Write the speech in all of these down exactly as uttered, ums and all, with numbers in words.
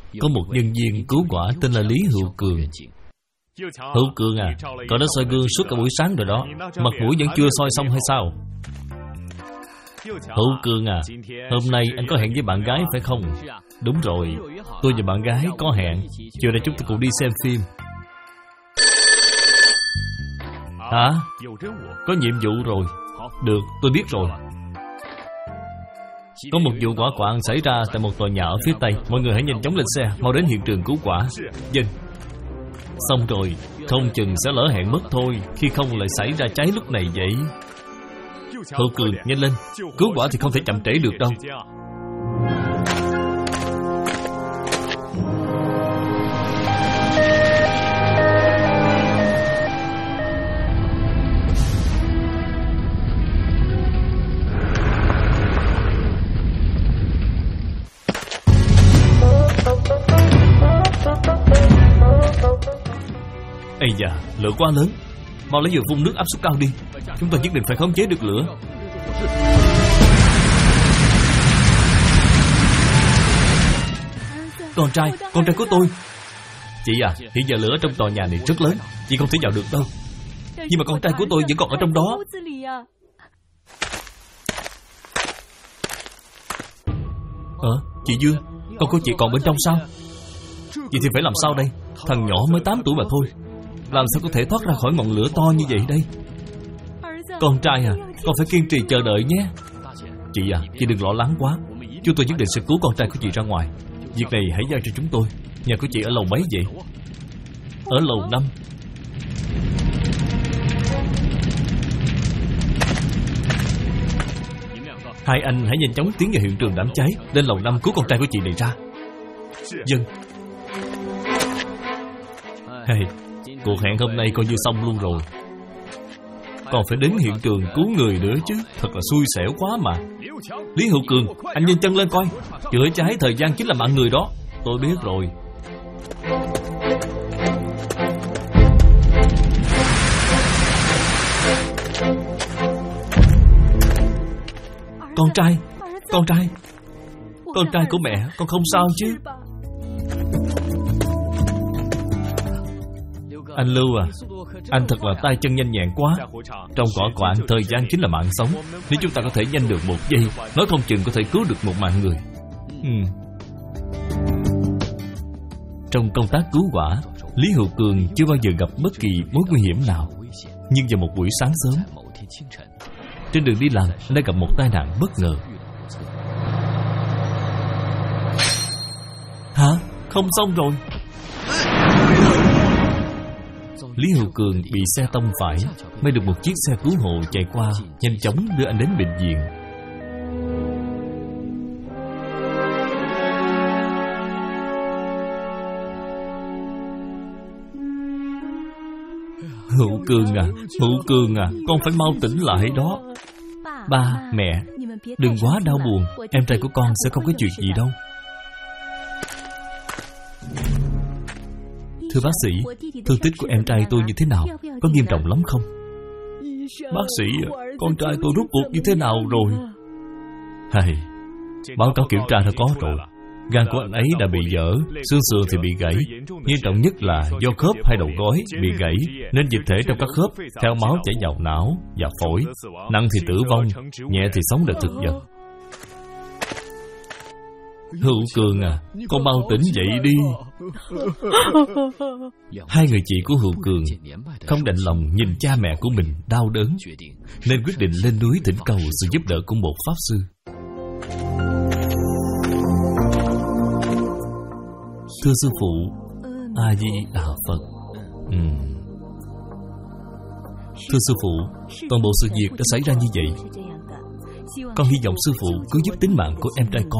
có một nhân viên cứu hỏa tên là Lý Hữu Cường. Hữu Cường à, cậu đã soi gương suốt cả buổi sáng rồi đó, mặt mũi vẫn chưa soi xong hay sao? Hữu Cường à, hôm nay anh có hẹn với bạn gái phải không? Đúng rồi, tôi và bạn gái có hẹn, chiều nay chúng ta cùng đi xem phim. Hả? Có nhiệm vụ rồi. Được, tôi biết rồi. Có một vụ hỏa hoạn xảy ra tại một tòa nhà ở phía Tây. Mọi người hãy nhanh chóng lên xe, mau đến hiện trường cứu hỏa. Vâng. Xong rồi, không chừng sẽ lỡ hẹn mất thôi, khi không lại xảy ra cháy lúc này vậy. Hữu Cường, nhanh lên, cứu hỏa thì không thể chậm trễ được đâu. Ây da, lửa quá lớn. Mau lấy dừa phun nước áp suất cao đi. Chúng ta nhất định phải khống chế được lửa. Con trai, con trai của tôi. Chị à, hiện giờ lửa trong tòa nhà này rất lớn, chị không thể vào được đâu. Nhưng mà con trai của tôi vẫn còn ở trong đó. Ờ, chị Dương, con của chị còn bên trong sao? Vậy thì phải làm sao đây? Thằng nhỏ mới tám tuổi mà thôi, làm sao có thể thoát ra khỏi ngọn lửa to như vậy đây? Con trai à, con phải kiên trì chờ đợi nhé. Chị à, chị đừng lo lắng quá. Chúng tôi nhất định sẽ cứu con trai của chị ra ngoài. Việc này hãy giao cho chúng tôi. Nhà của chị ở lầu mấy vậy? Ở lầu năm. Hai anh hãy nhanh chóng tiến vào hiện trường đám cháy, lên lầu năm cứu con trai của chị này ra. Dân. Hey, cuộc hẹn hôm nay coi như xong luôn rồi. Còn phải đến hiện trường cứu người nữa chứ. Thật là xui xẻo quá mà. Lý Hữu Cường, anh nhanh chân lên coi. Chữa cháy thời gian chính là mạng người đó. Tôi biết rồi. Con trai, con trai, con trai của mẹ, con không sao chứ? Anh Lưu à, anh thật là tay chân nhanh nhẹn quá. Trong hỏa hoạn thời gian chính là mạng sống. Nếu chúng ta có thể nhanh được một giây, nói không chừng có thể cứu được một mạng người. ừ. Trong công tác cứu hỏa, Lý Hữu Cường chưa bao giờ gặp bất kỳ mối nguy hiểm nào. Nhưng vào một buổi sáng sớm, trên đường đi làm, anh đã gặp một tai nạn bất ngờ. Hả? Không xong rồi. Lý Hữu Cường bị xe tông phải, mới được một chiếc xe cứu hộ chạy qua, nhanh chóng đưa anh đến bệnh viện. Hữu Cường à, Hữu Cường à, con phải mau tỉnh lại đó. Ba, mẹ, đừng quá đau buồn, em trai của con sẽ không có chuyện gì đâu. Thưa bác sĩ, thương tích của em trai tôi như thế nào? Có nghiêm trọng lắm không? Bác sĩ, con trai tôi rốt cuộc như thế nào rồi? Hay, báo cáo kiểm tra đã có rồi. Gan của anh ấy đã bị vỡ, xương sườn thì bị gãy. Nghiêm trọng nhất là do khớp hay đầu gối bị gãy, nên dịch thể trong các khớp theo máu chảy vào não và phổi. Nặng thì tử vong, nhẹ thì sống được thực vật. Hữu Cường à, con mau tỉnh dậy đi. Hai người chị của Hữu Cường không đành lòng nhìn cha mẹ của mình đau đớn, nên quyết định lên núi thỉnh cầu sự giúp đỡ của một pháp sư. Thưa sư phụ, A Di Đà Phật. ừ. Thưa sư phụ, toàn bộ sự việc đã xảy ra như vậy. Con hy vọng sư phụ cứu giúp tính mạng của em trai con.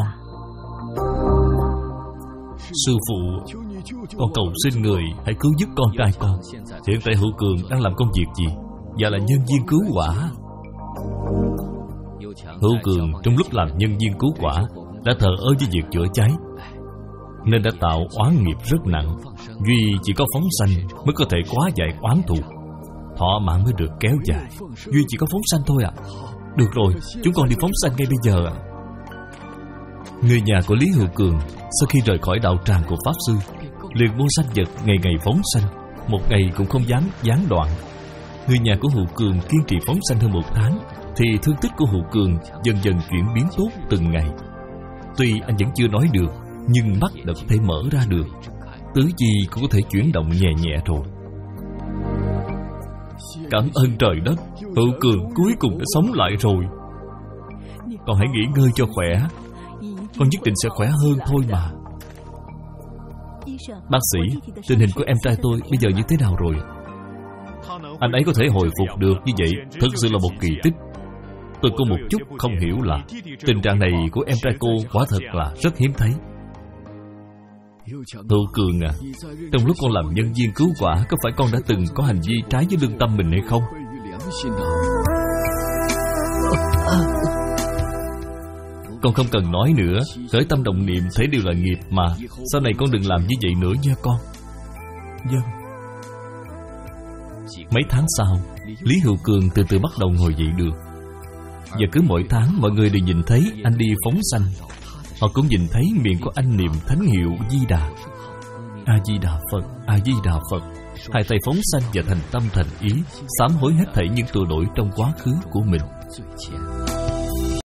Sư phụ, con cầu xin người hãy cứu giúp con trai con. Hiện tại Hữu Cường đang làm công việc gì? Và là nhân viên cứu hỏa. Hữu Cường trong lúc làm nhân viên cứu hỏa đã thờ ơ với việc chữa cháy, nên đã tạo oán nghiệp rất nặng. Duy chỉ có phóng sanh mới có thể hóa giải oán thù, thọ mạng mới được kéo dài. Duy chỉ có phóng sanh thôi à? Được rồi, chúng con đi phóng sanh ngay bây giờ ạ. Người nhà của Lý Hữu Cường sau khi rời khỏi đạo tràng của Pháp Sư liền mua sanh vật ngày ngày phóng sanh, một ngày cũng không dám gián đoạn. Người nhà của Hữu Cường kiên trì phóng sanh hơn một tháng, thì thương tích của Hữu Cường dần dần chuyển biến tốt từng ngày. Tuy anh vẫn chưa nói được, nhưng mắt đã có thể mở ra được, tứ chi cũng có thể chuyển động nhẹ nhẹ rồi. Cảm ơn trời đất, Hữu Cường cuối cùng đã sống lại rồi. Con hãy nghỉ ngơi cho khỏe, con nhất định sẽ khỏe hơn thôi mà. Bác sĩ, tình hình của em trai tôi bây giờ như thế nào rồi? Anh ấy có thể hồi phục được như vậy thực sự là một kỳ tích. Tôi có một chút không hiểu là tình trạng này của em trai cô quả thật là rất hiếm thấy. Hữu Cường à, trong lúc con làm nhân viên cứu quả, có phải con đã từng có hành vi trái với lương tâm mình hay không? Con không cần nói nữa, khởi tâm động niệm thấy đều là nghiệp mà. Sau này con đừng làm như vậy nữa nha con. Vâng. Mấy tháng sau, Lý Hữu Cường từ từ bắt đầu ngồi dậy được. Và cứ mỗi tháng mọi người đều nhìn thấy anh đi phóng sanh. Họ cũng nhìn thấy miệng của anh niệm thánh hiệu Di Đà. A-di-đà Phật, A-di-đà Phật. Hai tay phóng sanh và thành tâm thành ý, sám hối hết thảy những tội lỗi trong quá khứ của mình.